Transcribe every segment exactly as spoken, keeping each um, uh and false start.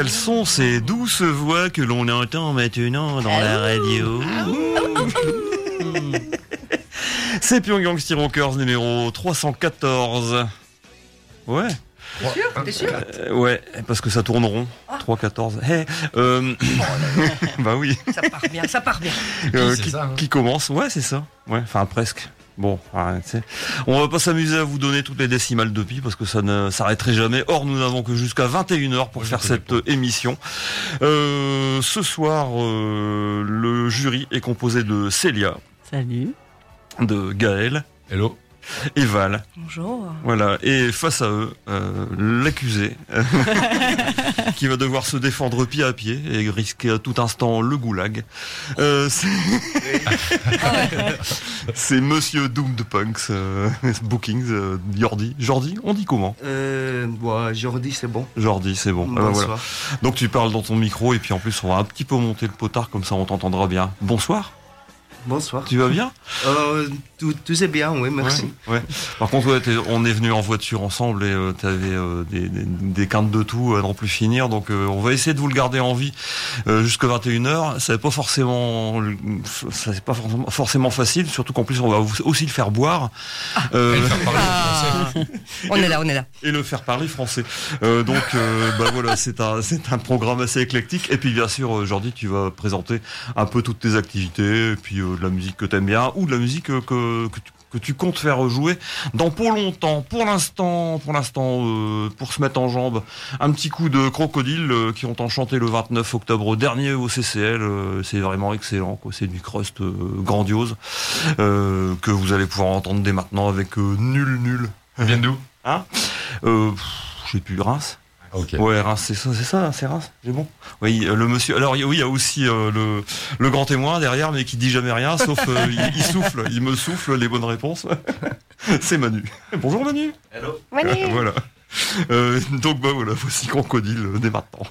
quelles sont ces douces voix que l'on entend maintenant dans la radio? C'est Pyongyang Steelrockers numéro trois cent quatorze. Ouais. T'es sûr? T'es sûr? Euh, ouais, parce que ça tourne rond. Ah. trois quatorze. Hey, euh... bah oui. Ça part bien, ça part bien. Euh, c'est qui, ça, hein. qui commence? Ouais, c'est ça. Ouais, enfin presque. Bon, ouais, tu sais. On va pas s'amuser à vous donner toutes les décimales de pi parce que ça ne s'arrêterait jamais. Or, nous n'avons que jusqu'à vingt et une heures pour Ouais, faire je cette connais euh, émission. Euh, ce soir, euh, le jury est composé de Célia, Salut. de Gaël Hello. et Val. Bonjour. Voilà. Et face à eux, euh, l'accusé qui va devoir se défendre pied à pied et risquer à tout instant le goulag. Euh, c'est... c'est Monsieur Doomed Punks, euh, Bookings, euh, Jordi. Jordi, on dit comment? Euh, ouais, Jordi, c'est bon. Jordi, c'est bon. Ah bah Bonsoir. voilà. Donc tu parles dans ton micro et puis en plus on va un petit peu monter le potard comme ça on t'entendra bien. Bonsoir. Bonsoir. Tu vas bien? Euh, tout, tout est bien, oui, merci. Ouais, ouais. Par contre, ouais, t'es- on est venu en voiture ensemble et euh, t'avais euh, des, des, des quintes de tout à n'en plus finir. Donc, euh, on va essayer de vous le garder en vie euh, jusqu'à vingt et une heures. C'est pas forcément, ça c'est pas forcément, forcément facile. Surtout qu'en plus, on va vous- aussi le faire boire euh, Et le faire parler en Ah. français. On est là, on est là. et le faire parler français. Euh, donc, euh, bah voilà, c'est un, c'est un programme assez éclectique. Et puis, bien sûr, euh, Jordi, tu vas présenter un peu toutes tes activités, et puis euh, de la musique que t'aimes bien ou de la musique euh, que, que tu que tu comptes faire jouer dans pas longtemps. Pour l'instant, pour l'instant, euh, pour se mettre en jambe, un petit coup de Crocodile euh, qui ont enchanté le vingt-neuf octobre dernier au C C L. Euh, c'est vraiment excellent, quoi. C'est du crust euh, grandiose euh, que vous allez pouvoir entendre dès maintenant avec euh, Nul Nul. Ça vient d'où? Hein euh, pff, je sais plus, Reims. Ok. Ouais, Reims, c'est ça, c'est ça, c'est Reims, c'est bon. Oui, euh, le monsieur. Alors, il y a- oui, il y a aussi euh, le, le grand témoin derrière, mais qui dit jamais rien, sauf euh, il, il souffle, il me souffle les bonnes réponses. C'est Manu. Bonjour Manu. Hello. Euh, voilà. Euh, donc bah voilà, voici Crocodile euh, dès maintenant.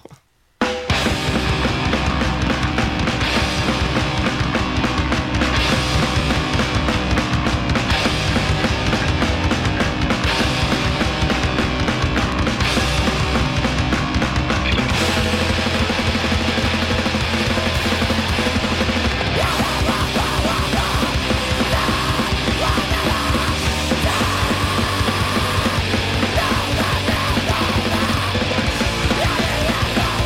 Yeah.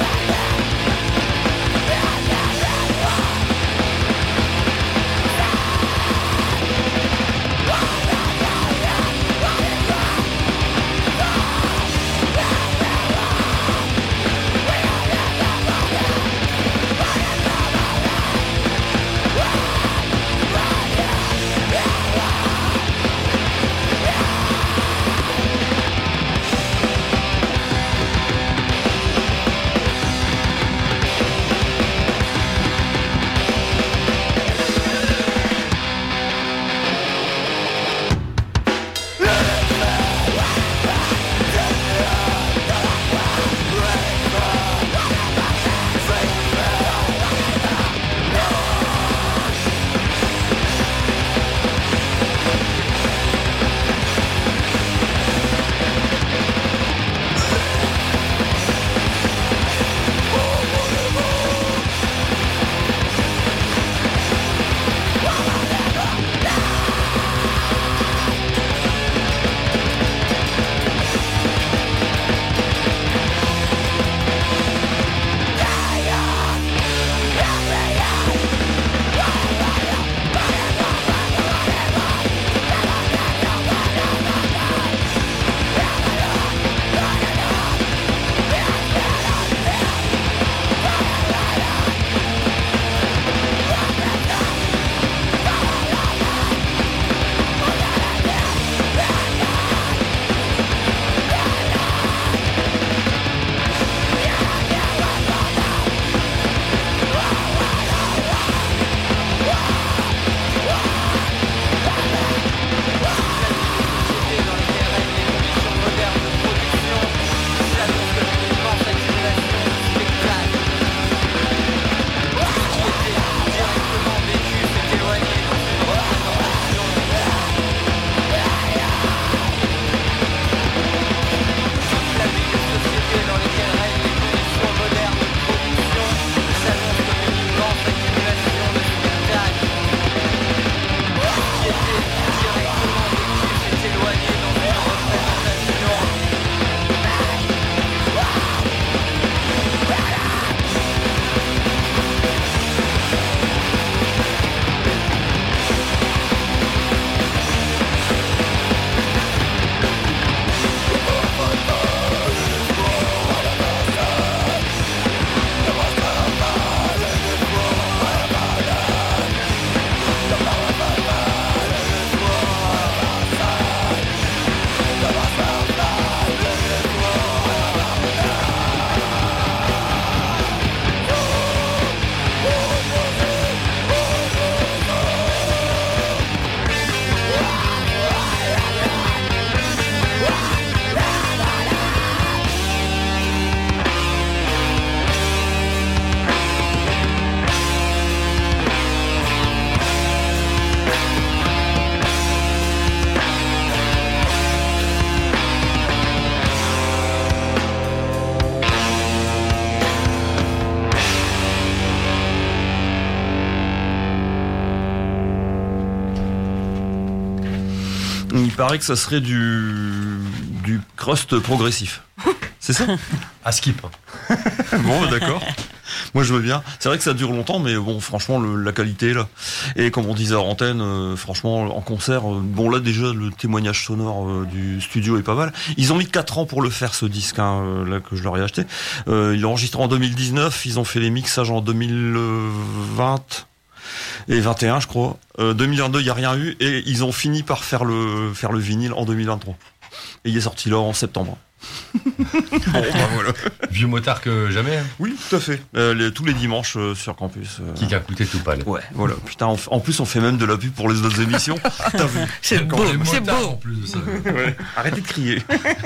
Il paraît que ça serait du, du crust progressif. C'est ça? À skip. Bon, bah, d'accord. Moi, je veux bien. C'est vrai que ça dure longtemps, mais bon, franchement, le, la qualité, là. Et comme on disait à antenne, euh, franchement, en concert, euh, bon, là, déjà, le témoignage sonore euh, du studio est pas mal. Ils ont mis quatre ans pour le faire, ce disque, hein, euh, là, que je leur ai acheté. Euh, il est enregistré en deux mille dix-neuf. Ils ont fait les mixages en deux mille vingt et vingt et un, je crois. Euh, deux mille vingt-deux, il n'y a rien eu. Et ils ont fini par faire le, faire le vinyle en deux mille vingt-trois. Et il est sorti là en septembre. Bon, bah voilà. Vieux motard que jamais. Hein. Oui, tout à fait. Euh, les, tous les dimanches euh, sur campus. Euh... Qui a coûté tout pâle. Ouais, voilà. Putain, on, en plus, on fait même de la pub pour les autres émissions. T'as vu? C'est beau, c'est beau. En plus de ça. Ouais. Arrêtez de crier.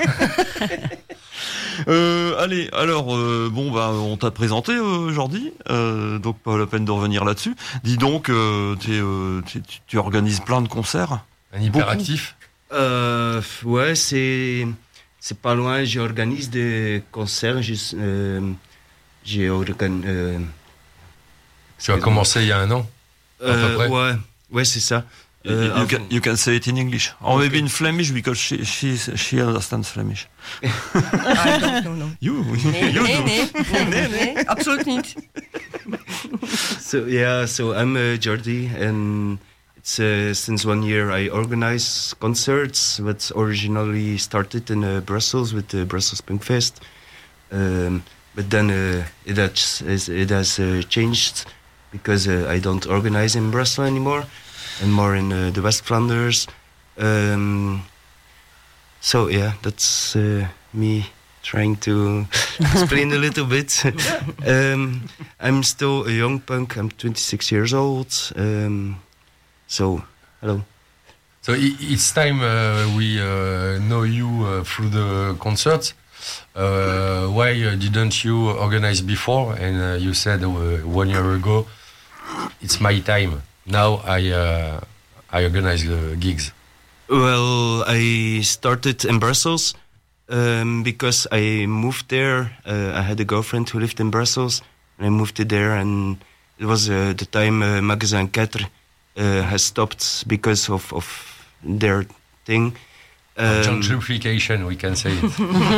euh, allez, alors, euh, bon, bah, on t'a présenté euh, Jordi, euh, donc pas la peine de revenir là-dessus. Dis donc, euh, t'es, euh, t'es, tu, tu organises plein de concerts. Un hyperactif. Euh, ouais, c'est, c'est pas loin. J'organise des concerts. J'ai, euh, j'ai organ, euh, Tu as commencé il y a un an. À peu euh, près. ouais, ouais, c'est ça. You, Euh, you, avant- can, you can say it in English. Or Okay. maybe in Flemish, because she, she, she understands Flemish. I don't know, no. You, Nee, you nee, do. nee, nee, nee, nee, absoluut niet. So yeah, so I'm uh, Jordi, and it's uh, since one year I organize concerts. That originally started in uh, Brussels with the Brussels Punk Fest, um, but then uh, it has it has uh, changed because uh, I don't organize in Brussels anymore, and more in uh, the West Flanders. Um, so yeah, that's uh, me trying to explain a little bit. um, I'm still a young punk. I'm twenty-six years old. Um, so, hello. So i- it's time uh, we uh, know you uh, through the concerts. Uh, why uh, didn't you organize before? And uh, you said uh, one year ago, it's my time. Now I uh, I organize the gigs. Well, I started in Brussels um, because I moved there. Uh, I had a girlfriend who lived in Brussels, and I moved to there. And it was uh, the time uh, Magasin Quatre uh, has stopped because of, of their thing. Um, Gentrification, we can say it.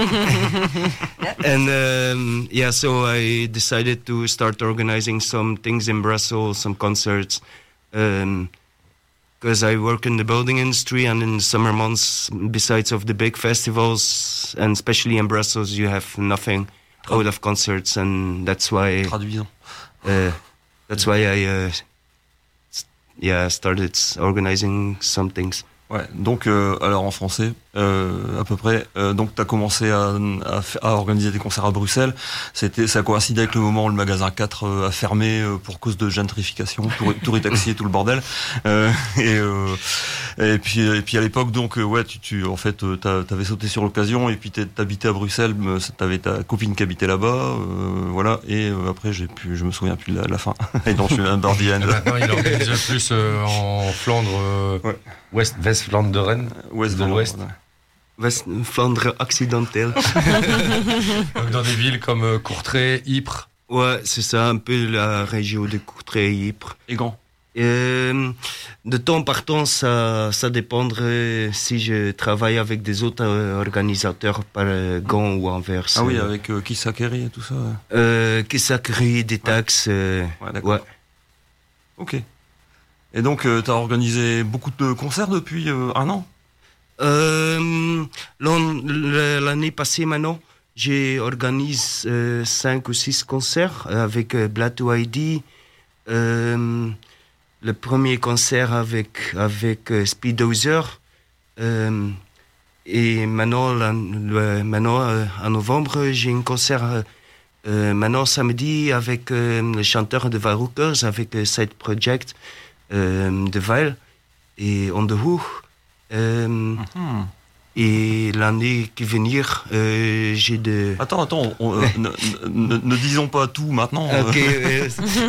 and um, yeah, so I decided to start organizing some things in Brussels, some concerts, because I work in the building industry, and in the summer months, besides of the big festivals, and especially in Brussels, you have nothing out of concerts, and that's why Traduisons. uh, that's why I uh, s- yeah started organizing some things. Ouais, donc euh, alors en français, euh, à peu près. Euh, donc t'as commencé à, à, fa- à organiser des concerts à Bruxelles. C'était, ça coïncidait avec le moment où le magasin quatre euh, a fermé euh, pour cause de gentrification, touri- touritaxi et tout le bordel. Euh, et, euh, et puis et puis à l'époque donc euh, ouais, tu, tu en fait euh, t'as- t'avais sauté sur l'occasion et puis t'es- t'habitais à Bruxelles, mais t'avais ta copine qui habitait là-bas, euh, voilà. Et euh, après j'ai pu, je me souviens plus de la, la fin. Et donc je suis un bardi Et maintenant, il organise plus euh, en Flandre, euh, Ouais. West, West Vlaanderen, Ouest de l'Ouest. ouais. West Flandre occidentale. Donc dans des villes comme euh, Courtrai, Ypres. Ouais, c'est ça, un peu la région de Courtrai et Ypres. Et Gand. Euh, de temps par temps, ça, ça dépendrait si je travaille avec des autres euh, organisateurs par euh, Gand ou Anvers. Ah oui, avec euh, Kissakeri et tout ça. Ouais, Euh, qui s'accrie des taxes. euh, ouais d'accord. ouais. Ok. Et donc, euh, t'as organisé beaucoup de concerts depuis euh, un an? Euh, l'an- L'année passée maintenant, j'ai organisé euh, cinq ou six concerts avec euh, Blato I D. Euh, le premier concert avec, avec euh, Speedozer. Euh, et maintenant, la- le- maintenant euh, en novembre, j'ai un concert euh, euh, maintenant samedi avec euh, le chanteur de Varukers, avec euh, Side Project euh, de Weil et On the Who. Euh, Hmm. Et l'année qui venir, euh, j'ai de... Attends, attends, on, euh, ne, ne- ne disons pas tout maintenant. euh. Ok, euh,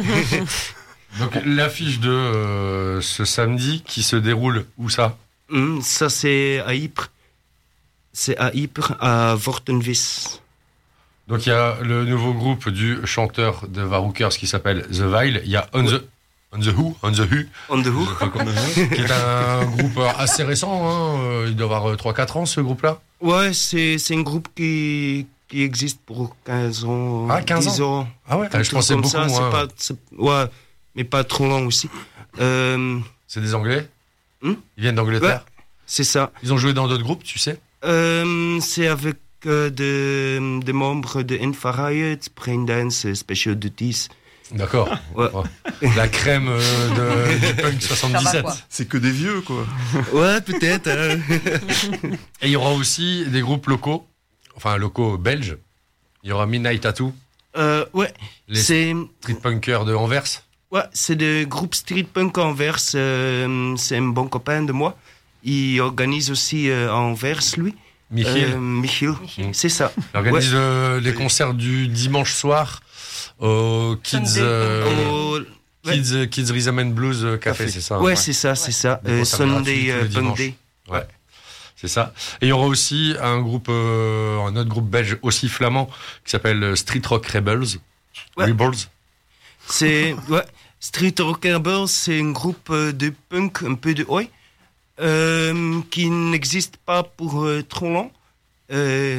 Donc l'affiche de euh, ce samedi qui se déroule où ça? hum, ça c'est à Ypres. C'est à Ypres, à Vortenvis. Donc il y a le nouveau groupe du chanteur de Varukers qui s'appelle The Vile. Il y a On the, On the Who, On the Who. On the Who. Qui est un groupe assez récent, hein. Il doit avoir trois quatre ans ce groupe-là. Ouais, c'est, c'est un groupe qui, qui existe pour quinze ans. Ah, quinze dix ans. Ah ouais, Un je truc pensais comme beaucoup ça, moins. c'est pas, c'est- ouais, mais pas trop long aussi. Euh, C'est des Anglais Hmm Ils viennent d'Angleterre. c'est ça. Ils ont joué dans d'autres groupes, tu sais. Euh, c'est avec euh, des, des membres de Infa Riot, Braindance, Special Duties. D'accord. Ouais. La crème euh, de, du punk Ça va, soixante-dix-sept. quoi. C'est que des vieux, quoi. Ouais, peut-être. hein. Et il y aura aussi des groupes locaux, enfin locaux belges. Il y aura Midnight Tattoo, Euh, ouais, les c'est, street punkers de Anvers. ouais, c'est le groupe Street Punk Anvers. euh, c'est un bon copain de moi. Il organise aussi euh, à Anvers, lui. Michiel. Euh, Michiel, Michiel. c'est ça. Il organise Ouais. euh, les concerts du dimanche soir au Kids, Sunday. euh, Au- ouais. Kids, Kids Rhythm and Blues Café, Café. c'est ça. Ouais, hein. c'est ça, c'est ça. Des Euh, concerts gratuits Sunday tous les euh, Punk dimanches. Day. Ouais, c'est ça. Et il y aura aussi un groupe, euh, un autre groupe belge aussi flamand qui s'appelle Street Rock Rebels. Ouais. Rebels. C'est ouais, Street Rockers, c'est un groupe euh, de punk un peu de oi euh, qui n'existe pas pour euh, trop long. Euh,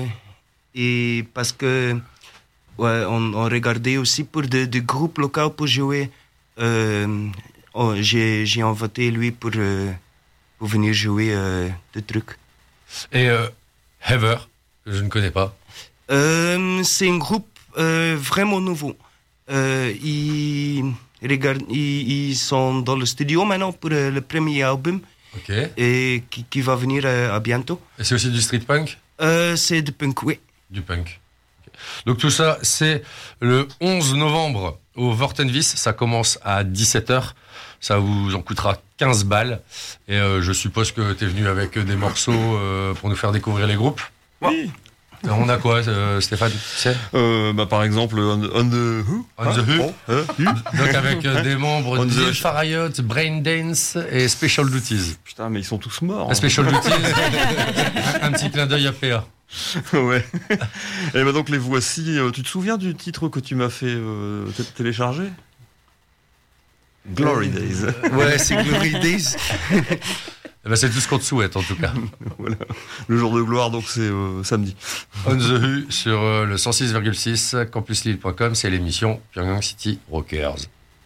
et parce que ouais, on, on regardait aussi pour des de groupes locaux pour jouer. Euh, oh, j'ai j'ai invité lui pour euh, pour venir jouer euh, des trucs. Et euh, Heather, que je ne connais pas. Euh, c'est un groupe euh, vraiment nouveau. Euh, ils, regardent, ils, ils sont dans le studio maintenant pour euh, le premier album Ok. et qui, qui va venir euh, à bientôt. Et c'est aussi du street punk? Euh, c'est de punk, oui. Du punk. Ok. Donc tout ça, c'est le onze novembre au Vortenvis. Ça commence à dix-sept heures. Ça vous en coûtera quinze balles. Et euh, je suppose que tu es venu avec des morceaux euh, pour nous faire découvrir les groupes. Oui. On a quoi, euh, Stéphane, tu sais? Euh, bah, par exemple, On, on the Who. On the Who. Hein, hein, Who. Donc avec euh, des membres On the- d'Infa Riot, Braindance et Special Duties. Putain, mais ils sont tous morts. Ah, Special Duties, un, un petit clin d'œil à P A. Ouais. Et bah donc les voici. Euh, tu te souviens du titre que tu m'as fait euh, t- télécharger? Glory Days. Ouais, c'est Glory Days. Eh ben, c'est tout ce qu'on te souhaite en tout cas. Voilà. Le jour de gloire, donc c'est euh, samedi. On the Who sur euh, le cent six virgule six, campus lille point com, c'est l'émission Pyongyang City Rockers.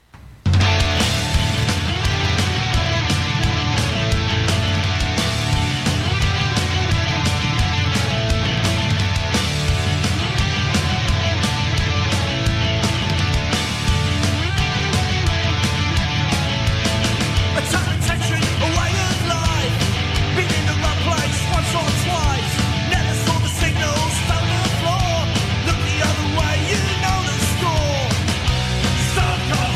A time attention, a way of life. Been in the right place once or twice. Never saw the signals, found the floor. Look the other way, you know the score. Some call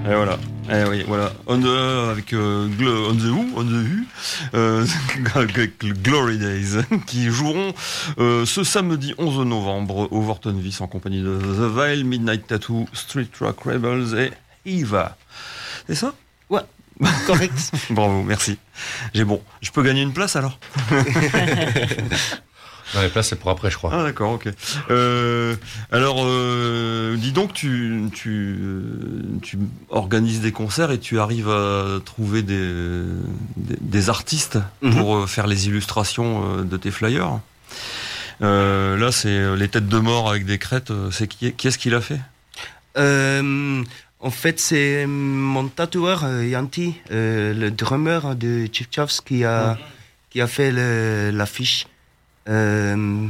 Et voilà. Et oui, voilà. On the, avec euh, Glo- On the Who, On the Who, euh, avec Glory Days, qui joueront euh, ce samedi onze novembre au Vorton Vice en compagnie de The Vile, Midnight Tattoo, Street Rock Rebels et Eva. C'est ça? Ouais, correct. Bravo, merci. J'ai bon. Je peux gagner une place alors? Non, les places, c'est pour après, je crois. Ah d'accord, ok. Euh, alors, euh, dis donc, tu, tu, tu organises des concerts et tu arrives à trouver des, des, des artistes Mhm. pour euh, faire les illustrations euh, de tes flyers. Euh, là, c'est les têtes de mort avec des crêtes. euh, C'est qui, qui est-ce qui l'a fait? Euh, en fait, c'est mon tatoueur, euh, Yanti, euh, le drummer de Chief Chaffs, qui a, qui a fait le- l'affiche. Euh,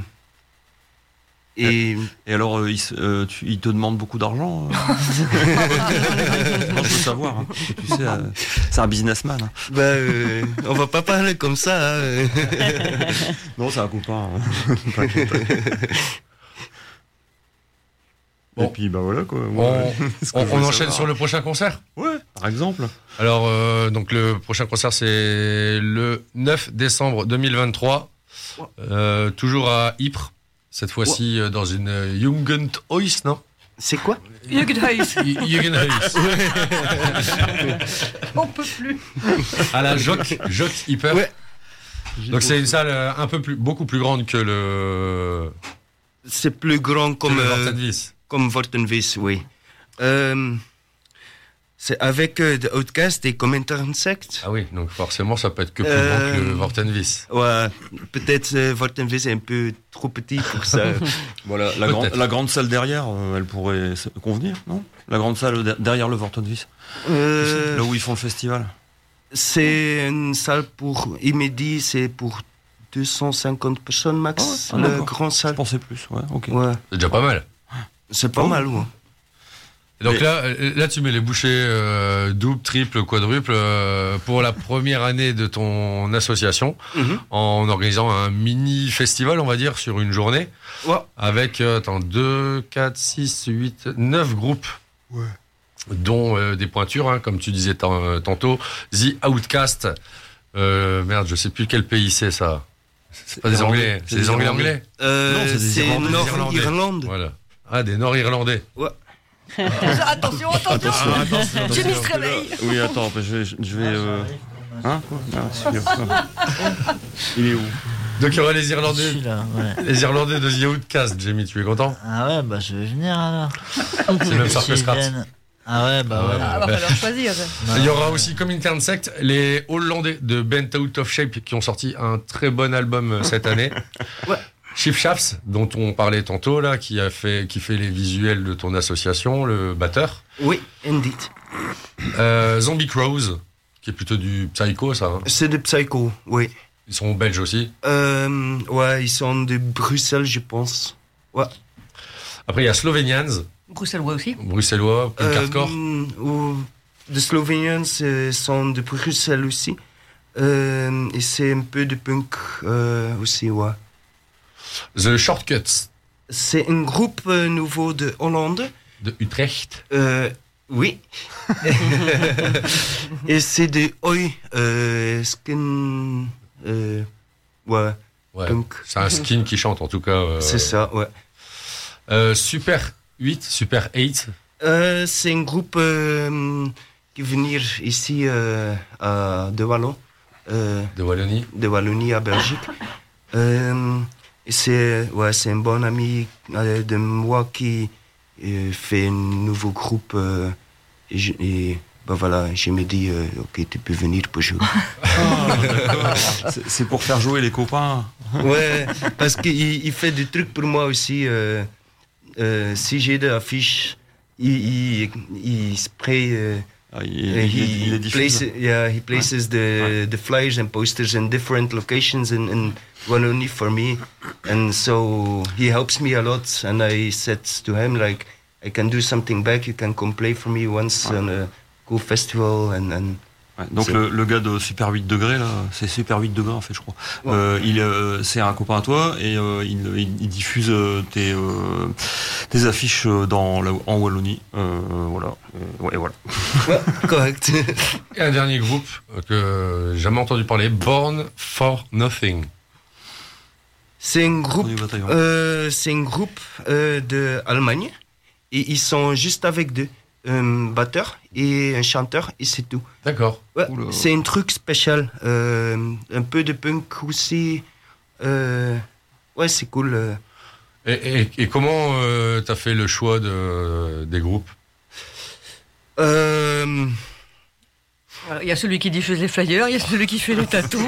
et Et alors, euh, il, se- euh, tu- il te demande beaucoup d'argent euh Non, je veux savoir. Hein, parce que tu sais, euh, c'est un businessman. hein. bah, euh, on va pas parler comme ça. Hein. Non, c'est un copain. hein. Bon. Et puis, bah voilà quoi. On, Ouais. Ce que on- je on voulais enchaîne savoir. sur le prochain concert. Ouais, par exemple. Alors, euh, donc le prochain concert, c'est le neuf décembre deux mille vingt-trois. Euh, toujours à Ypres. Cette fois-ci euh, dans une euh, Jugendhaus, non? C'est quoi? Jugendhuis. Y- Jugendhaus. On peut plus. À la Jock, Jock Hyper. Ouais. Donc c'est une salle euh, un peu plus, beaucoup plus grande que le, C'est plus grand que comme, le euh, Vortenvis. comme Vortenvis, oui. Euh, c'est avec euh, The Outcast et comme Intersect. Ah oui, donc forcément ça peut être que plus Euh, grand que le Vortenvis. Ouais, peut-être euh, Vortenvis est un peu trop petit pour ça. Voilà, la, Peut-être. grande, la grande salle derrière, euh, elle pourrait se- convenir, non? La grande salle de- derrière le Vortonvis, Euh, là où ils font le festival. c'est une salle pour Imédi, c'est pour deux cent cinquante personnes max, Ah ouais, la d'accord. grande Je salle. pensais plus, ouais, ok. Ouais, C'est déjà pas mal. c'est pas Oh. mal, ouais. Et donc Mais- là, euh, là, tu mets les bouchées euh, double, triple, quadruple euh, pour la première année de ton association Mhm. en organisant un mini festival, on va dire, sur une journée Ouais. avec euh, attends, deux, quatre, six, huit, neuf groupes. Dont euh, des pointures, hein, comme tu disais tan- euh, tantôt, The Outcast. Euh, merde, je sais plus quel pays c'est ça. C'est pas des Anglais, c'est des Anglais anglais. Euh, Non, c'est des c'est Irlandais, des Nord-Irlande. Voilà. Ah, des Nord-Irlandais. Attention, attention. Ah, attention, Jimmy attention. se réveille. Oui, attends, je vais... Je vais euh... Hein, quoi? Ah, celui-là. Il est où? Donc il y aura les Je Irlandais, suis là, ouais. les Irlandais de The Outcast, Jamie, tu es content? Ah ouais, bah je vais venir alors. C'est le même sort que S'ils Scratch. viennent. Ah ouais, bah Ah ouais. ouais. Ah, va falloir choisir. ça. Il y aura aussi comme Intersect les Hollandais de Bent Out of Shape qui ont sorti un très bon album euh, cette année. Ouais. Chief Chaps, dont on parlait tantôt là, qui a fait, qui fait les visuels de ton association, le batteur. Oui, indeed. Euh, Zombie Crows, qui est plutôt du psycho, ça. hein. C'est de Psycho, oui. Ils sont belges aussi. Euh, ouais, ils sont de Bruxelles, je pense. Ouais. Après il y a Slovenians, Bruxellois aussi. bruxellois, punk hardcore. Euh, ou- les Slovenians euh, sont de Bruxelles aussi. Euh, et c'est un peu de punk euh, aussi, ouais. The Shortcuts C'est un groupe euh, nouveau de Hollande. de Utrecht. Euh, oui. Et c'est de Oi, euh, skin. Euh, ouais, Ouais. punk. C'est un skin qui chante en tout cas. euh, C'est ça, ouais. euh, Super huit, Super huit. Euh, c'est un groupe euh, qui vient ici euh, à de Wallon, euh, de Wallonie. de Wallonie à Belgique. Euh, et c'est ouais, c'est un bon ami euh, de moi qui euh, fait un nouveau groupe. Euh, et, je- et ben voilà, je me dis, euh, ok, tu peux venir pour jouer. C'est- C'est pour faire jouer les copains. Ouais, parce qu'il il fait des trucs pour moi aussi. Euh, euh, si j'ai des affiches, il, il, il spray. Euh, Ah, il, il, Uh, il, il he les diffuse. places, yeah, he places the the flyers and posters in different locations in, in Wallonie for me, and so he helps me a lot. And I said to him like, I can do something back. You can come play for me once Ouais. on a cool festival, and and Ouais, donc C'est- le, le gars de Super huit degrés là, c'est Super huit degrés en fait je crois. Ouais. Euh, il euh, c'est un copain à toi et euh, il, il, il diffuse euh, tes euh, tes affiches euh, dans la, en Wallonie. Euh, voilà. Euh, ouais voilà. Ouais, correct. Et un dernier groupe que j'ai jamais entendu parler, Born for Nothing. C'est un groupe, Premier bataillon. euh, c'est un groupe euh, de Allemagne et ils sont juste avec deux, un batteur et un chanteur et c'est tout. D'accord. Ouais, Oula. c'est un truc spécial, euh, un peu de punk aussi. Euh, ouais, c'est cool. euh. Et, et, et comment euh, t'as fait le choix de, des groupes? Euh, Il y a celui qui diffuse les flyers, il y a celui qui fait les tatous.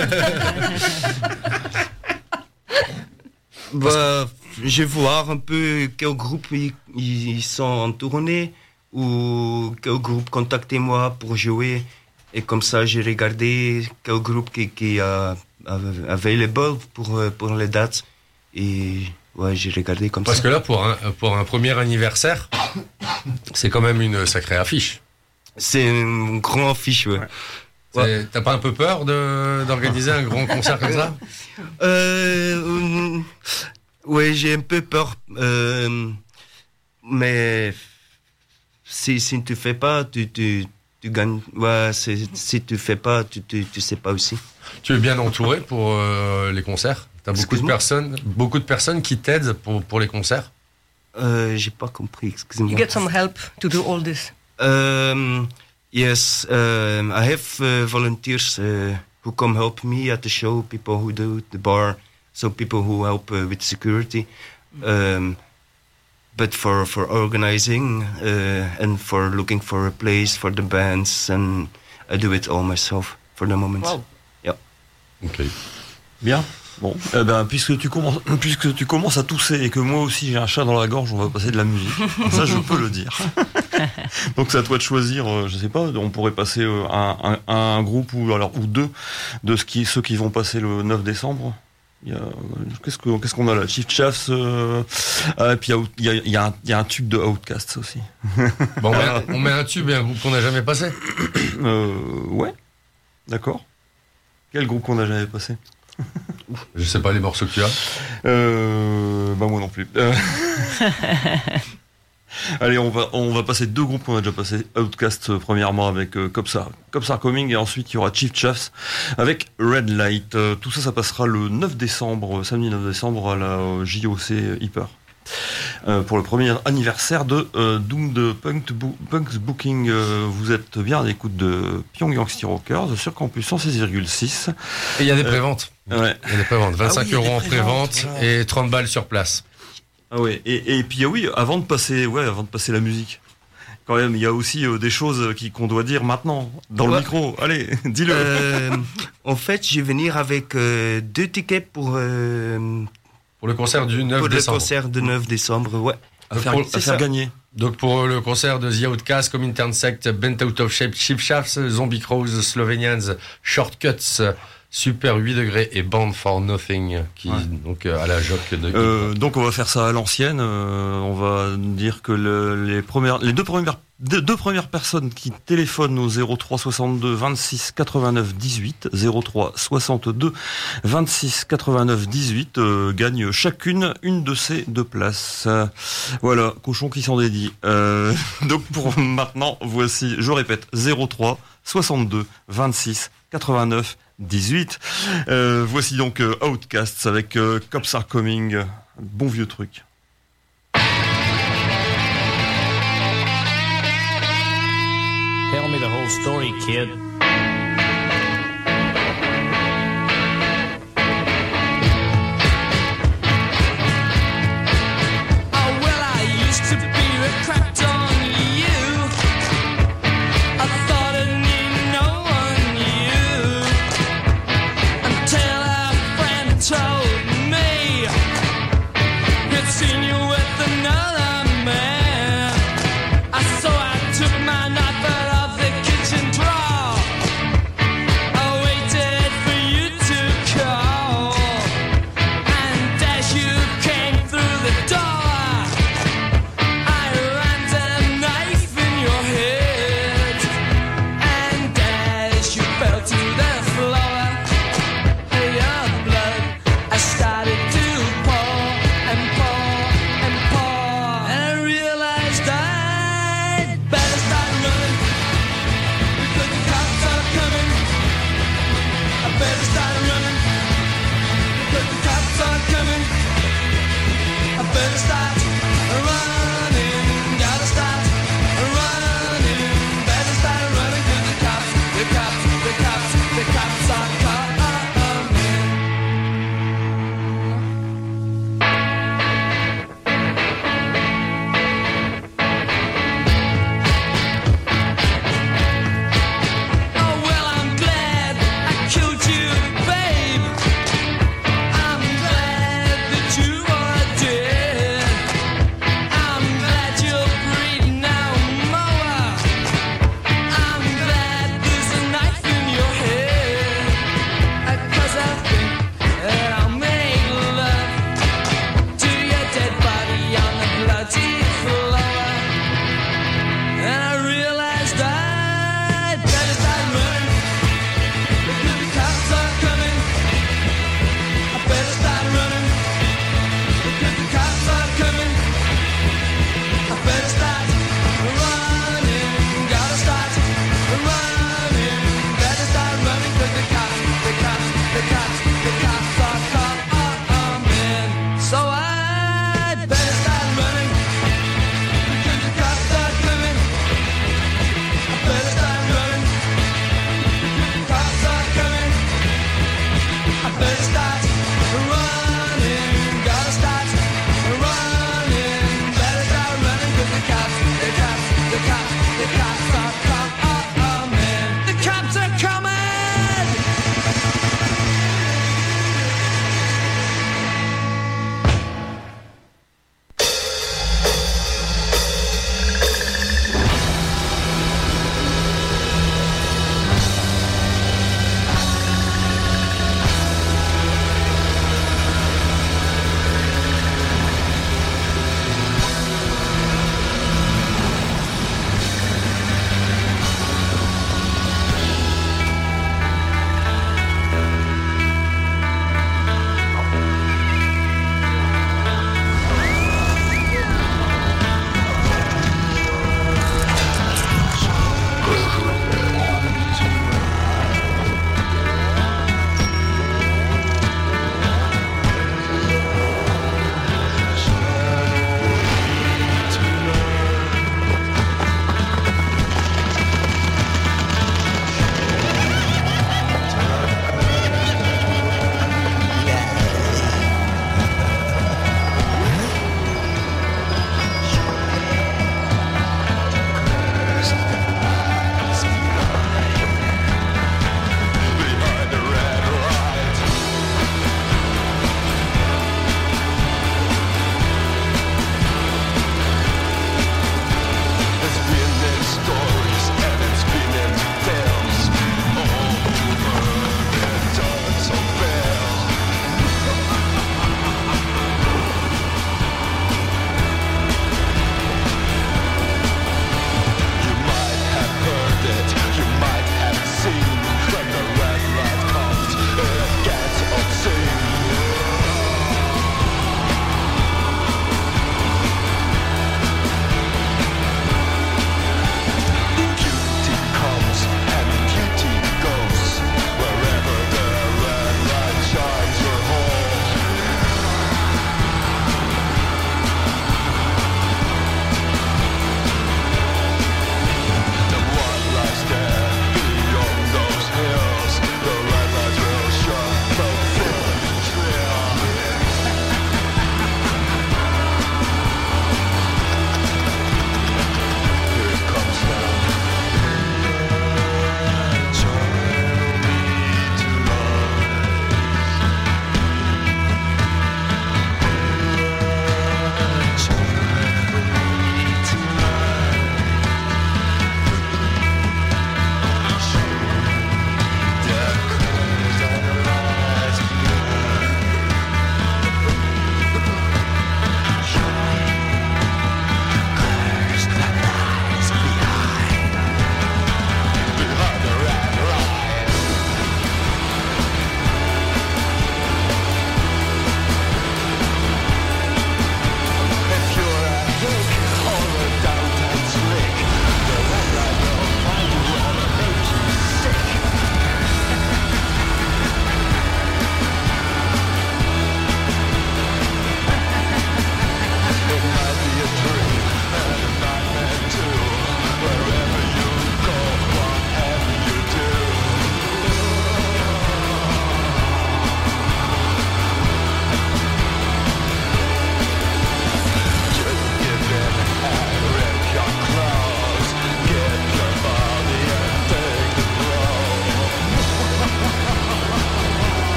bah, je vais voir un peu quel groupe ils, ils sont en tournée ou quel groupe contactez moi pour jouer. Et comme ça, j'ai regardé quel groupe qui, qui est euh, available pour, euh, pour les dates. Et ouais, j'ai regardé comme Parce ça. que là, pour un, pour un premier anniversaire, c'est quand même une sacrée affiche. C'est un grand affiche, ouais. C'est- T'as pas un peu peur de- d'organiser un grand concert comme ça? Euh, ouais, j'ai un peu peur. Euh, mais si, si tu fais pas, tu, tu, tu gagnes. Ouais, c'est- si tu fais pas, tu, tu, tu sais pas aussi. Tu es bien entouré pour euh, les concerts? T'as beaucoup de Excuse-moi personnes, beaucoup de personnes qui t'aident pour, pour les concerts? Euh, j'ai pas compris, excusez-moi. You get some help to do all this. Um, yes, um, I have uh, volunteers uh, who come help me at the show, people who do the bar, so people who help uh, with security. Um, but for, for organizing uh, and for looking for a place for the bands, and I do it all myself for the moment. Wow. Ok. Bien. Bon, eh ben, puisque tu commences, puisque tu commences à tousser et que moi aussi j'ai un chat dans la gorge, on va passer de la musique. Ça, je peux le dire. Donc, c'est à toi de choisir. euh, Je sais pas. On pourrait passer euh, un, un, un groupe ou alors ou deux de ce qui, ceux qui vont passer le neuf décembre. Il y a, qu'est-ce que, qu'est-ce qu'on a là? Chief Chaffs. Euh, ah, et puis il y a, il y, a un, il y a un tube de Outcast aussi. Bon, on, met, on met un tube et un groupe qu'on n'a jamais passé. Euh, ouais. D'accord. Quel groupe qu'on n'a jamais passé? Je sais pas les morceaux que tu as. Euh, bah moi non plus. Euh. Allez, on va on va passer deux groupes qu'on a déjà passé. Outcast euh, premièrement avec euh, Copsar, Copsar Coming, et ensuite il y aura Chief Chaffs avec Red Light. Euh, tout ça, ça passera le neuf décembre, euh, samedi neuf décembre à la euh, J O C Hyper. Euh, pour le premier anniversaire de euh, Doom de Punk Bo- Punk's Booking. Euh, vous êtes bien à l'écoute de Pyongyang City Rockers sur Campus cent six virgule six. Et il y a des préventes. Ouais. Il y a des préventes. vingt-cinq Ah oui, il y a euros des en préventes, prévente voilà. et trente balles sur place. Ah ouais, et, et puis ah oui, avant de passer, ouais, avant de passer la musique, quand même, il y a aussi euh, des choses qui, qu'on doit dire maintenant, dans le Ouais. micro. Allez, dis-le. Euh, en fait, je vais venir avec euh, deux tickets pour, euh, Pour le concert du neuf pour le décembre. concert de neuf décembre. Ouais. à faire, pour- à c'est faire ça. gagner. Donc pour le concert de The Outcast, Comintern Sect, Bent Out of Shape, Chief Chaffs, Zombie Crows, Slovenians, Shortcuts, Super huit degrés et Band for Nothing, qui Ouais. donc euh, à la joc de Euh, donc on va faire ça à l'ancienne. euh, on va dire que le- les premières, les deux premières, deux, deux premières personnes qui téléphonent au zéro trois soixante-deux vingt-six quatre-vingt-neuf dix-huit, zéro trois soixante-deux vingt-six quatre-vingt-neuf dix-huit euh, gagnent chacune une de ces deux places. Euh, voilà, cochon qui s'en dédie. Euh, donc pour maintenant, voici, je répète, zéro trois soixante-deux vingt-six quatre-vingt-neuf dix-huit. Euh, voici donc euh, Outcasts avec euh, Cops Are Coming. Bon vieux truc. Tell me the whole story, kid. Oh, well, I used to be a cracked on you. I thought I knew no one knew until a friend told me he'd seen you with another man. I so I took my knife out of the kitchen drawer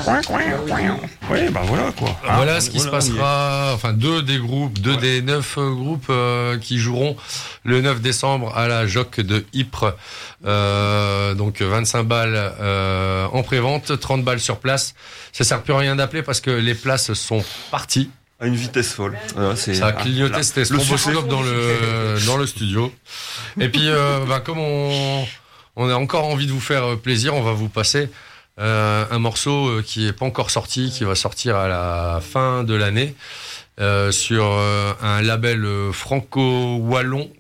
Oui, ben voilà quoi. Voilà Ah, ce qui voilà, se on y est. passera, enfin deux des groupes, deux des neuf euh, groupes euh, qui joueront le neuf décembre à la Joc de Ypres. Euh, donc vingt-cinq balles euh, en pré-vente, trente balles sur place. Ça sert plus à rien d'appeler parce que les places sont parties. À une vitesse folle. Voilà, c'est, Ça a ah, clignoté, là, c'était le stromboscope dans le dans le studio. Et puis, euh, bah, comme on on a encore envie de vous faire plaisir, on va vous passer euh, un morceau qui est pas encore sorti, qui va sortir à la fin de l'année euh, sur euh, un label euh, franco-wallon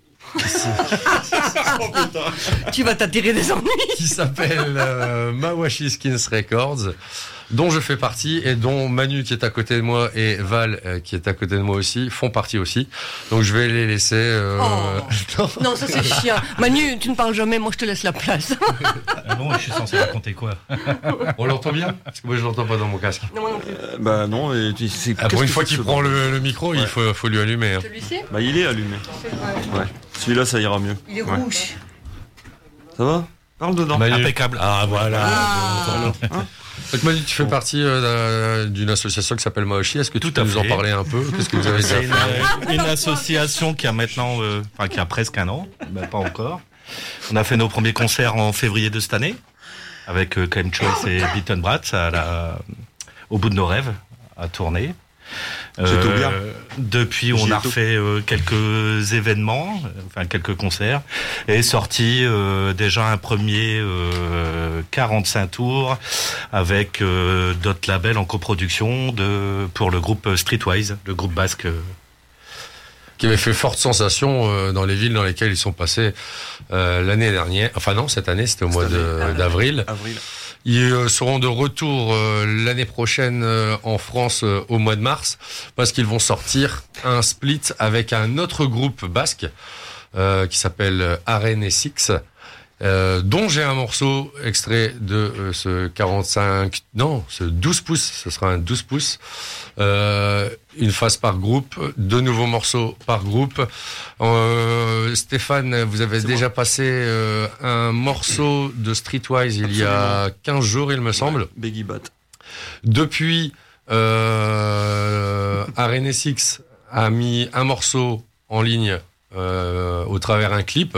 Tu vas t'attirer des ennuis. qui s'appelle euh, Mawashi Skins Records, dont je fais partie et dont Manu qui est à côté de moi et Val euh, qui est à côté de moi aussi font partie aussi. Donc je vais les laisser. Euh... Oh. Non, ça c'est chiant. Manu, tu ne parles jamais, moi je te laisse la place. Ah bon, je suis censé raconter quoi? On l'entend bien? Parce que moi je l'entends pas dans mon casque. Non, moi non plus. Euh, bah non, et tu- c'est. Ah, pour qu'est-ce une que fois c'est qu'il que ce prend bordel le, le micro, il Ouais. faut, faut lui allumer. Hein. Celui-ci, Bah il est allumé. c'est vrai. Ouais. Celui-là, ça ira mieux. Il est Ouais. rouge. Ça va? Parle dedans. Manu. Impeccable. Ah voilà. Ah. Donc Manu, tu fais partie euh, d'un- d'une association qui s'appelle Mawashi. Est-ce que tu Tout peux à nous en fait. parler un peu? Qu'est-ce que vous avez déjà C'est fait? une, une association qui a maintenant, euh, enfin qui a presque un an, ben, pas encore. On a fait nos premiers concerts en février de cette année avec euh, Clem Choice et Beaton Bratz à la, au bout de nos rêves à tourner. C'est tout bien. Depuis, on J'y a ai tout. refait euh, quelques événements, euh, enfin quelques concerts, et sorti euh, déjà un premier euh, quarante-cinq tours avec euh, d'autres labels en coproduction de pour le groupe Streetwise, le groupe basque. euh, Qui avait fait forte sensation euh, dans les villes dans lesquelles ils sont passés euh, l'année dernière. Enfin non, cette année, c'était au mois Cette de- année. d'avril. Avril. Ils euh, seront de retour euh, l'année prochaine euh, en France euh, au mois de mars parce qu'ils vont sortir un split avec un autre groupe basque euh, qui s'appelle euh, Arène Six, euh, dont j'ai un morceau extrait de euh, ce quarante-cinq, non, ce douze pouces, ce sera un douze pouces, euh, une phase par groupe, deux nouveaux morceaux par groupe. Euh, Stéphane, vous avez C'est déjà moi. passé euh, un morceau de Streetwise il y a quinze jours, il me semble. Beggy Bat. Depuis, euh, Arène Six a mis un morceau en ligne euh, au travers un clip.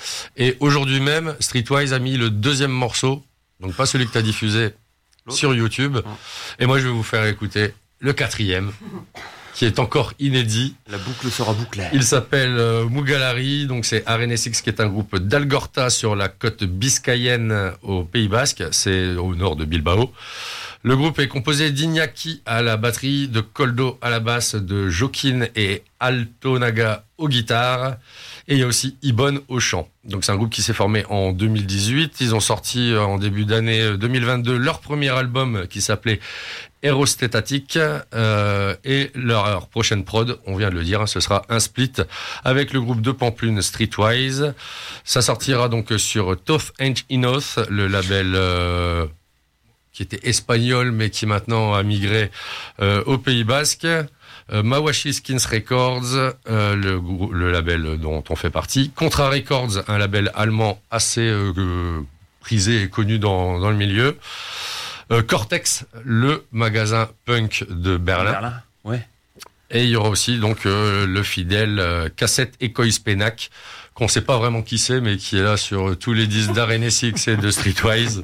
Et aujourd'hui même, Streetwise a mis le deuxième morceau, donc pas celui que tu as diffusé, L'autre. sur YouTube. Et moi, je vais vous faire écouter le quatrième, qui est encore inédit. La boucle sera bouclée. Il s'appelle euh, Mugalari, donc c'est Arène Six qui est un groupe d'Algorta sur la côte biscayenne au Pays Basque, c'est au nord de Bilbao. Le groupe est composé d'Iñaki à la batterie, de Koldo à la basse, de Joaquin et Altonaga aux guitares. Et il y a aussi Ibon au chant. Donc c'est un groupe qui s'est formé en deux mille dix-huit. Ils ont sorti euh, en début d'année deux mille vingt-deux leur premier album qui s'appelait Erostétatique. Euh, et leur, leur prochaine prod, on vient de le dire, hein, ce sera un split avec le groupe de Pamplune Streetwise. Ça sortira donc sur Toth and Inoth, le label euh, qui était espagnol mais qui maintenant a migré euh, au Pays Basque. Euh, Mawashi Skins Records, euh, le, grou- le label dont on fait partie. Contra Records, un label allemand assez euh, euh, prisé et connu dans, dans le milieu. Euh, Cortex, le magasin punk de Berlin. Berlin. Ouais. Et il y aura aussi donc euh, le fidèle euh, Cassette Ecois Penac, qu'on sait pas vraiment qui c'est, mais qui est là sur tous les disques d'Arène Six et de Streetwise.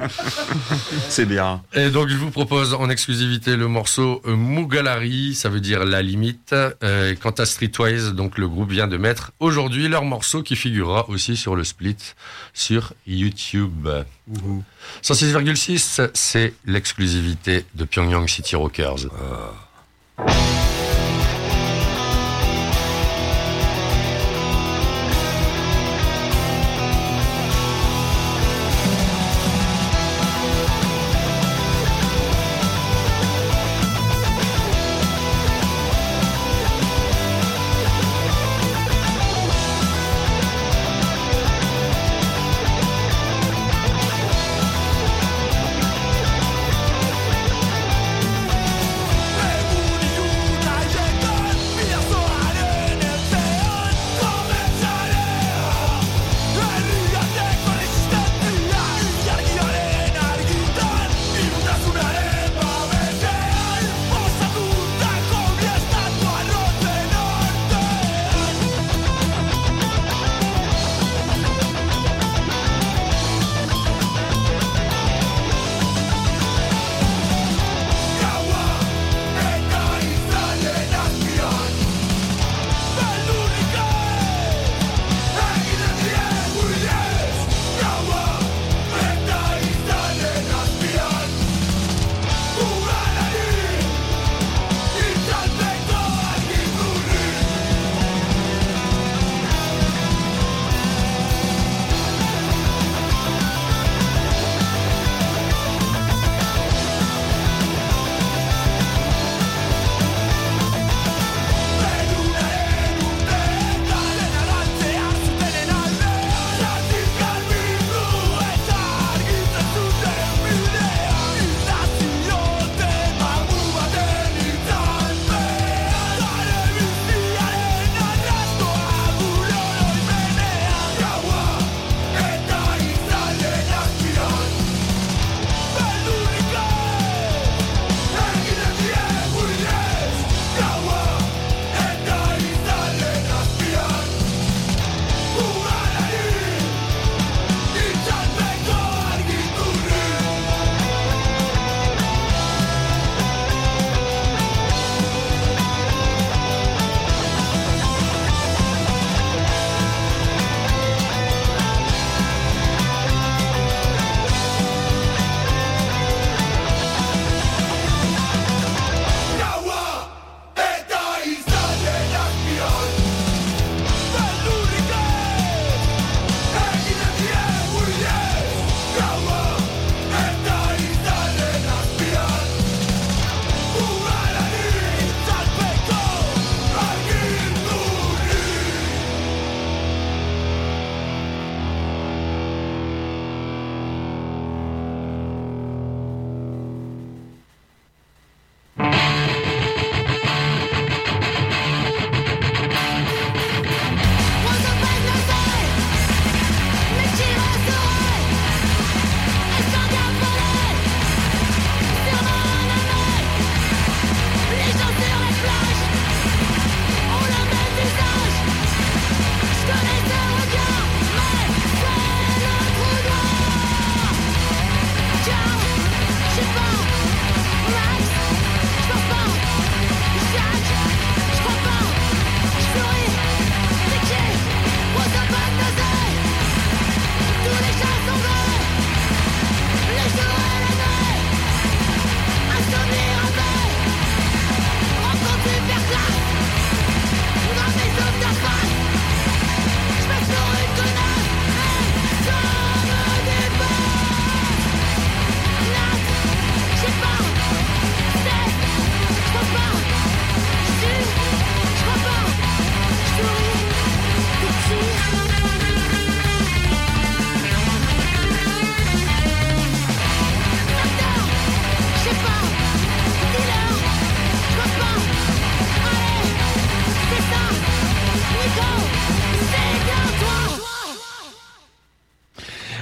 C'est bien. Et donc je vous propose en exclusivité le morceau euh, Mugalari, ça veut dire la limite. Euh, quant à Streetwise, donc le groupe vient de mettre aujourd'hui leur morceau qui figurera aussi sur le split sur YouTube. cent six virgule six, c'est l'exclusivité de Pyongyang City Rockers. Hey, Woody, you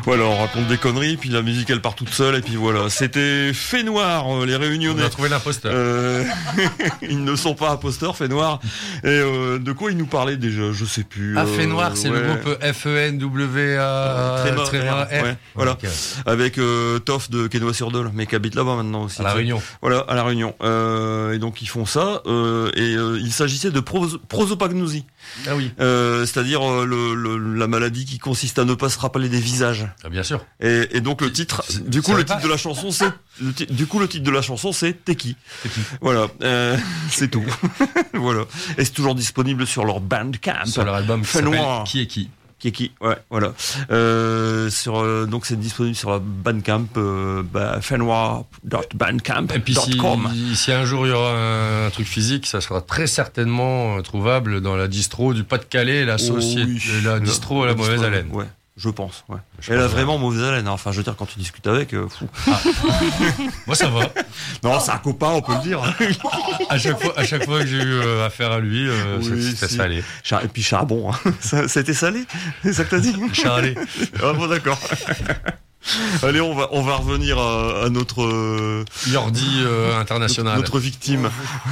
Voilà, on raconte des conneries, puis la musique elle part toute seule, et puis voilà. C'était Fait Noir, euh, les On Réunionnais. a trouvé l'imposteur. Euh, ils ne sont pas imposteurs, Fait Noir. Et euh, de quoi ils nous parlaient déjà, je sais plus. Ah, Fait euh, Noir, c'est ouais. le groupe F E N W A Tréma, Tréma R, R. ouais, voilà. Ok. Avec euh, Toff de Quesnoy-sur-Dole, mais qui habite là-bas maintenant aussi. À La Réunion. Voilà, à La Réunion. Euh, et donc ils font ça, euh, et euh, il s'agissait de pros- prosopagnosie. Ah oui. Euh, c'est-à-dire euh, le, le- la maladie qui consiste à ne pas se rappeler des visages. Ah, bien sûr. Et, et donc le titre, c'est- du coup ça le va pas. titre de la chanson c'est, le ti- du coup le titre de la chanson c'est T'es qui. T'es qui. Voilà, euh, c'est tout. Voilà. Et c'est toujours disponible sur leur Bandcamp. Sur leur album qui Fait s'appelle Noir. Qui est qui. Qui est qui. Ouais, voilà. Euh, sur euh, donc c'est disponible sur la Bandcamp, euh, bah, fenoir dot bandcamp Et puis dot si, com. si un jour il y aura un truc physique, ça sera très certainement euh, trouvable dans la distro du Pas-de-Calais, la, société, Oh oui. la distro à la, mauvaise distro, haleine. Ouais, je pense. Ouais. Je Elle a pense, vraiment mauvaise haleine. Hein. Enfin, je veux dire, quand tu discutes avec, euh, fou. Moi ça va. Non, c'est un copain, on peut le dire. À chaque fois, à chaque fois que j'ai eu euh, affaire à lui, euh, Oui, ça- c'était si. salé. Char- Et puis charbon, hein. Ça, c'était salé. C'est ça que t'as dit. Charlé. Ah bon, d'accord. Allez, on va on va revenir à, à notre euh, Yordi euh, international. notre victime.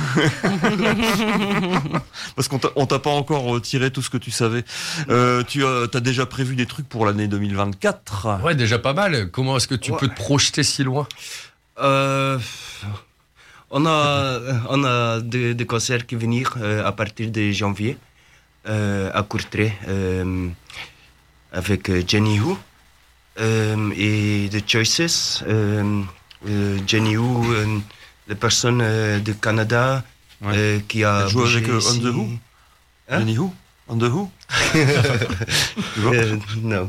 Parce qu'on t'a, on t'a pas encore tiré tout ce que tu savais. Euh, tu as t'as déjà prévu des trucs pour l'année deux mille vingt-quatre. Ouais, déjà pas mal. Comment est-ce que tu Ouais. peux te projeter si loin? Euh, on a, on a des, des concerts qui vont venir euh, à partir de janvier euh, à Courtrai euh, avec euh, Jenny Hu euh, et The Choices. Euh, euh, Jenny Hu, euh, la personne euh, du Canada Ouais. euh, qui a Elle joue bougé avec, euh, On ici. the Who Hein? Jenny Who On the Who. Euh, non.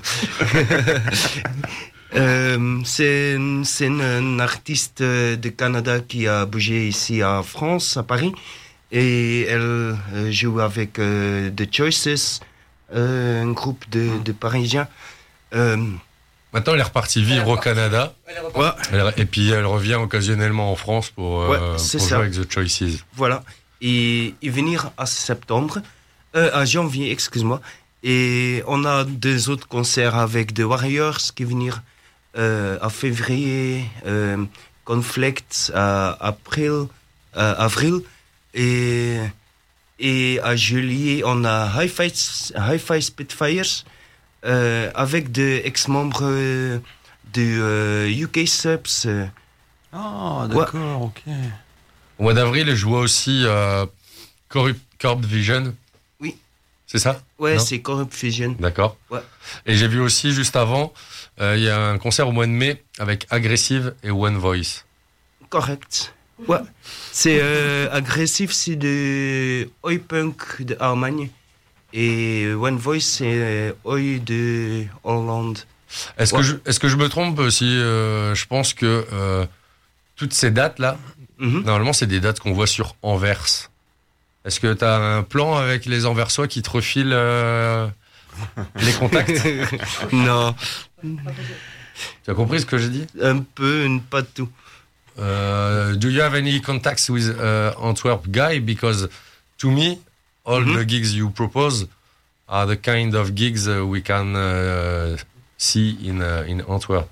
Euh, c'est c'est une, une artiste euh, du Canada qui a bougé ici à France, à Paris, et elle euh, joue avec euh, The Choices, euh, un groupe de, de Parisiens. Euh, Maintenant, elle est repartie vivre au Canada. ouais, Elle- et puis, elle revient occasionnellement en France pour, euh, Ouais, pour c'est jouer ça. avec The Choices. voilà. Et ils venir à septembre, euh, à janvier, excuse-moi. Et on a des autres concerts avec The Warriors qui venir euh, à février, euh, Conflict à avril, euh, avril et et à juillet on a Hi-Fi Hi-Fi Spitfires euh, avec des ex-membres euh, du euh, U K Subs. euh. Ah, d'accord, ok. Au mois d'avril, elle jouait aussi à Corrupt Corp Vision. Oui. C'est ça? Ouais, Non c'est Corrupt Vision. D'accord. Ouais. Et j'ai vu aussi, juste avant, euh, il y a un concert au mois de mai avec Aggressive et One Voice. Correct. Ouais. C'est euh, agressif, c'est de Oi Punk de Allemagne. Et One Voice, c'est Oi de Hollande. Est-ce Ouais. que, je, est-ce que je me trompe si euh, je pense que euh, toutes ces dates-là, Mhm. normalement, c'est des dates qu'on voit sur Anvers. Est-ce que tu as un plan avec les Anversois qui te refilent euh, les contacts? Non, Tu as compris ce que j'ai dit? un peu, pas tout. Uh, do you have any contacts with uh, Antwerp guy? Because to me, all Mhm. the gigs you propose are the kind of gigs uh, we can uh, see in uh, in Antwerp.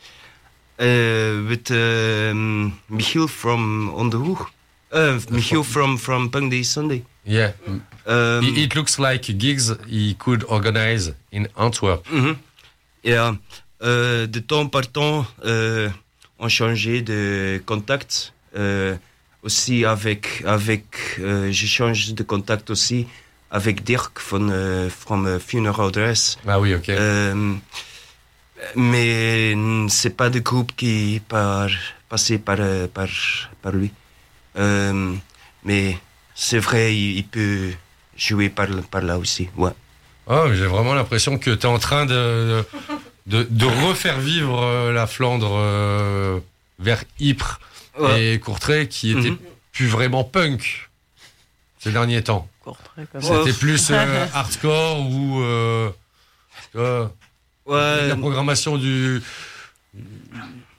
Uh, with um, Michiel from On The Who. Uh, Michiel from, from Punk Day Sunday. Yeah, Um, it, it looks like gigs he could organize in Antwerp. mhm. Yeah. Euh, de temps par temps, euh, on changeait de contact. Euh, aussi avec, avec euh, je change de contact aussi avec Dirk von, euh, from euh, Funeral Dress. Ah oui, ok. Euh, mais c'est pas de groupe qui par, passé par, euh, par, par lui. Euh, mais c'est vrai, il, il peut jouer par, par là aussi. Ouais. Oh, mais j'ai vraiment l'impression que tu es en train de, de, de refaire vivre euh, la Flandre euh, vers Ypres Ouais. et Courtrai, qui était Mhm. plus vraiment punk ces derniers temps. Courtrai, quand Ouais. même. C'était plus euh, hardcore ou euh, tu vois, Ouais. la programmation du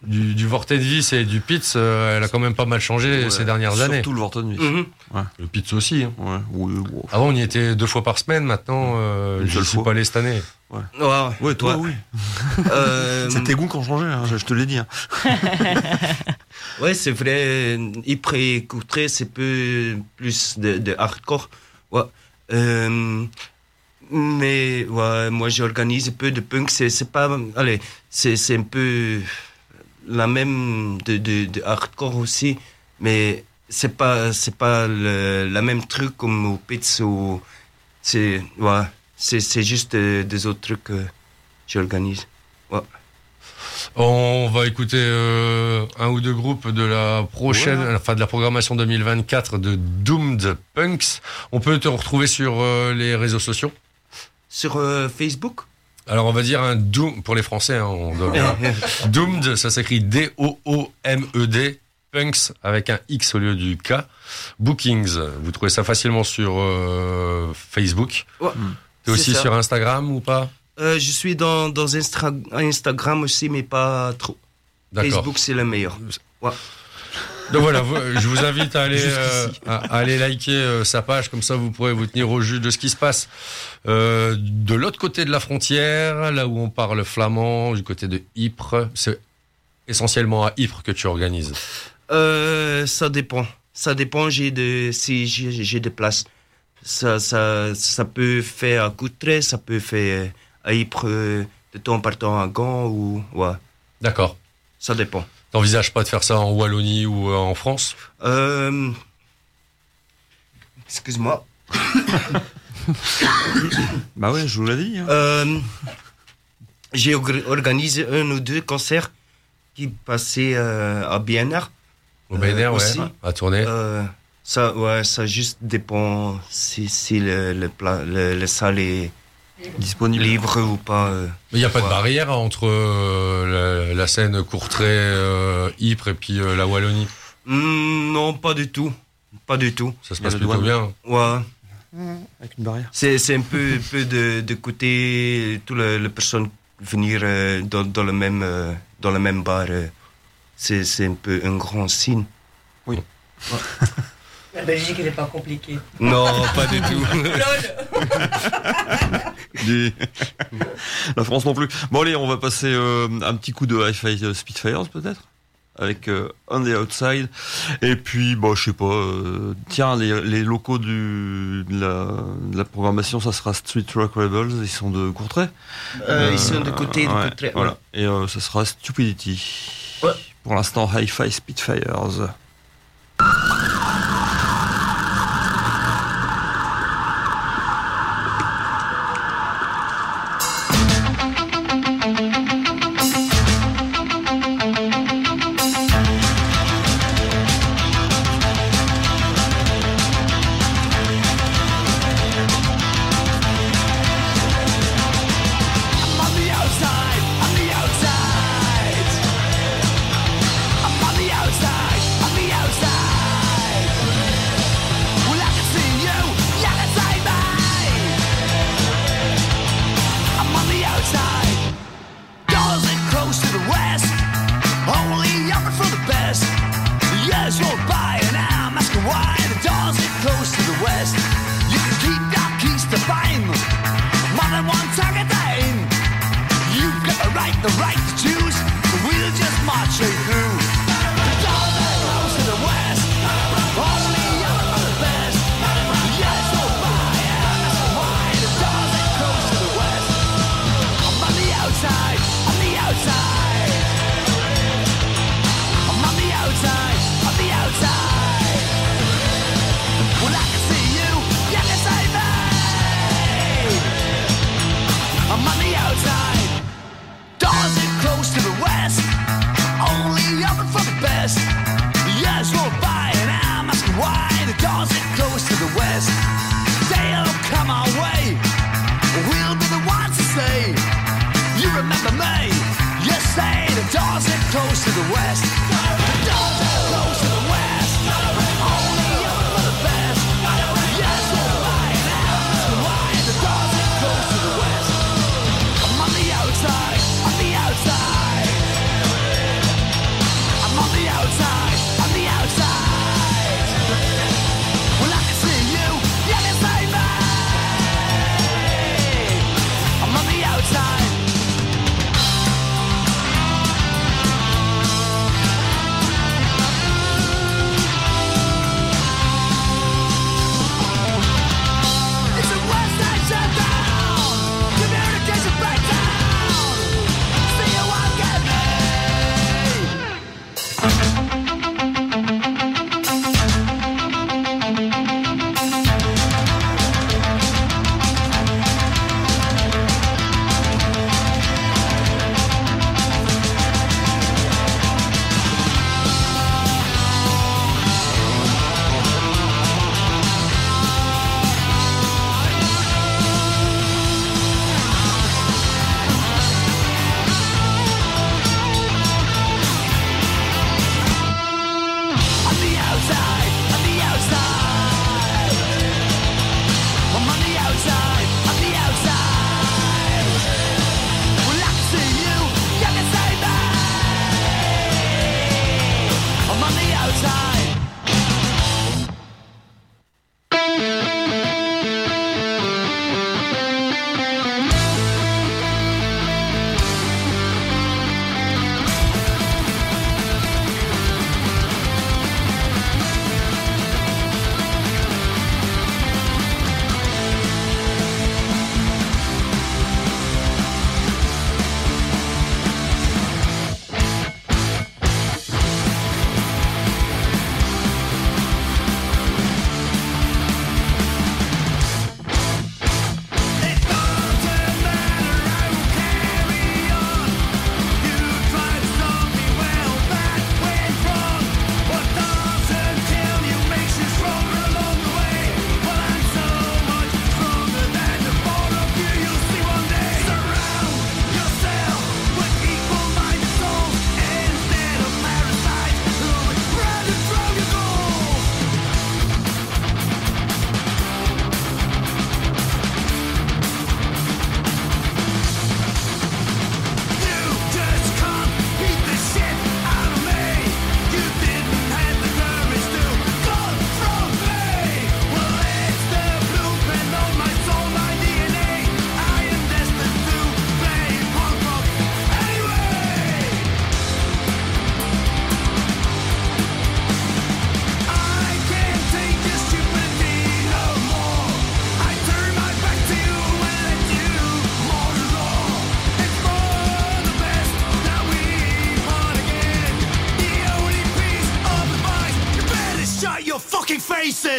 du, du Vortenvis et du Pitts, euh, elle a quand même pas mal changé Ouais, ces dernières surtout années. Surtout le Vortenvis. Mhm. Le Pitts aussi. Hein. Ouais, oui, bon. Avant, on y était deux fois par semaine. Maintenant, euh, Une je seule ne suis fois. pas allé cette année. Ouais. Ouais, toi, Ouais. oui. Euh, C'est tes goûts qui ont changé, hein, je te l'ai dit. Hein. Ouais, c'est vrai. Ypres et Courtrai, c'est peu plus de, de hardcore. Ouais. Euh, mais ouais, moi, j'organise un peu de punk. C'est, c'est pas, allez, c'est, c'est un peu la même de, de, de hardcore aussi, mais c'est pas, c'est pas le, la même truc comme au Pitts ou c'est, ouais, c'est, c'est juste des, des autres trucs que j'organise. Ouais. On va écouter euh, un ou deux groupes de la prochaine, Ouais. enfin de la programmation deux mille vingt-quatre de Doomed Punks. On peut te retrouver sur euh, les réseaux sociaux. Sur euh, Facebook. Alors on va dire un Doom pour les Français. Hein, on doit... Doomed, ça s'écrit D O O M E D. Punks avec un X au lieu du K. Bookings, vous trouvez ça facilement sur euh, Facebook. Ouais. T'es C'est aussi ça. sur Instagram ou pas? Euh, je suis dans, dans Instra- Instagram aussi, mais pas trop. D'accord. Facebook, c'est le meilleur. Ouais. Donc voilà, vous- je vous invite à aller, euh, à, à aller liker euh, sa page, comme ça vous pourrez vous tenir au jus de ce qui se passe euh, de l'autre côté de la frontière, là où on parle flamand, du côté de Ypres. C'est essentiellement à Ypres que tu organises. Euh, ça dépend. Ça dépend j'ai de, si j'ai, j'ai des places. Ça, ça, ça peut faire à Courtrai, ça peut faire à Ypres euh, de temps par temps à Gand ou ouais. D'accord. Ça dépend. T'envisages pas de faire ça en Wallonie ou euh, en France? Euh... Excuse-moi. Bah ouais, je vous l'ai dit. Hein. Euh, j'ai orga- organisé un ou deux concerts qui passaient euh, à B N R. Au B N R, Euh, ouais, aussi. à tourner. Euh, ça, ouais, ça juste dépend si, si le, le, pla- le, le salle est Disponible. libre ou pas. euh. Mais il n'y a pas de ouais. barrière entre euh, la, la scène Courtrai, euh, Ypres et puis euh, la Wallonie. Hmm, non, pas du tout. Pas du tout. Ça se Il y a passe la plutôt douane. bien. Ouais. Avec une barrière. C'est, c'est un peu, un peu de, de côté, toutes les, les personnes venir euh, dans, dans, le même, euh, dans le même bar. euh, c'est, c'est un peu un grand signe. La Belgique, elle n'est pas compliquée. Non, pas du tout. Des- La France non plus. Bon allez, on va passer euh, un petit coup de Hi-Fi Spitfires peut-être avec euh, On the Outside. Et puis, bon, je sais pas. euh, tiens, les, les locaux du, de, la, de la programmation, ça sera Street Rock Rebels. Ils sont de Courtrai. Euh, ils sont de côté de ouais, Courtrai, Voilà. Et euh, ça sera Stupidity. Ouais. Pour l'instant, Hi-Fi Spitfires. On the outside, on the outside. I'm on the outside, on the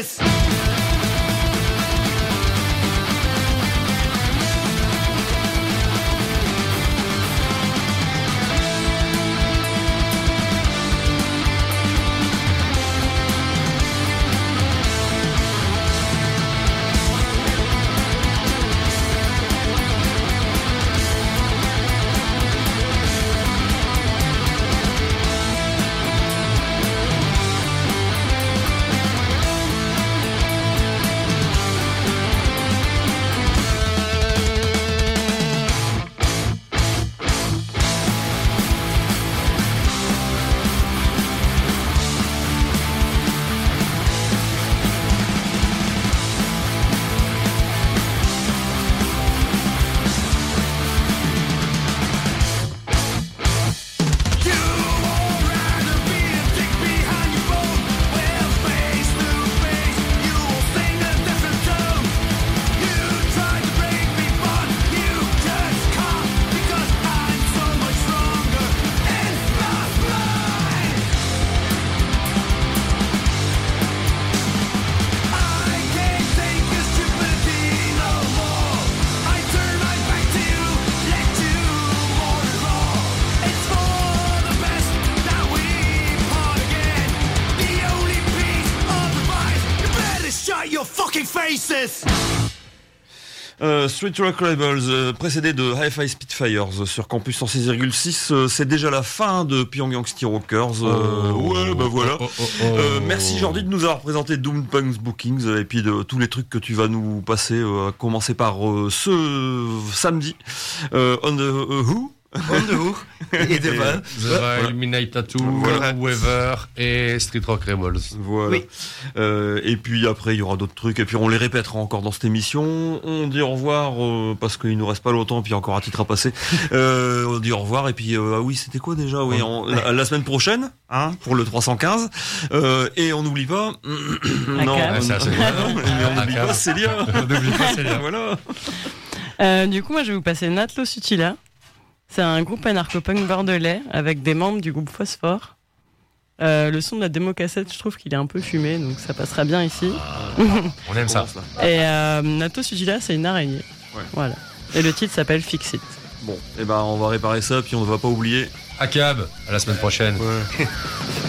faceless. Euh, Street Rock Rebels, euh, précédé de Hi-Fi Spitfires euh, sur Campus cent six virgule six. Euh, c'est déjà la fin de Pyongyang City Rockers. Euh, Oh. ouais, bah voilà. Oh, oh, oh, Euh, oh. merci Jordi de nous avoir présenté Doom Punk's Bookings euh, et puis de tous les trucs que tu vas nous passer, euh, à commencer par euh, ce samedi. Euh, on the euh, Who On the Who et devant. The Vile, Midnight Tattoo, Voilà. Weaver et Street Rock Rebels. Voilà. Oui. Euh, et puis après, il y aura d'autres trucs. Et puis on les répétera encore dans cette émission. On dit au revoir euh, parce qu'il nous reste pas longtemps. Puis il y a encore un titre à passer. Euh, on dit au revoir. Et puis euh, ah oui, c'était quoi déjà? Oui, en- la, la semaine prochaine, hein, pour le trois cent quinze. Euh, et on n'oublie pas. non, cab. Ah, ça, c'est- non, mais on Un n'oublie cab. pas Célia. On n'oublie pas Célia. Voilà. Euh, du coup, moi, je vais vous passer Natlos Utila. C'est un groupe anarcho-punk bordelais avec des membres du groupe Phosphore. Euh, le son de la démo-cassette, je trouve qu'il est un peu fumé, donc ça passera bien ici. On aime ça. Commence, là. Et euh, Natlos Utila, c'est une araignée. Ouais. Voilà. Et le titre s'appelle Fix It. Bon, et ben on va réparer ça. Puis on ne va pas oublier. A C A B, à la semaine prochaine. Ouais.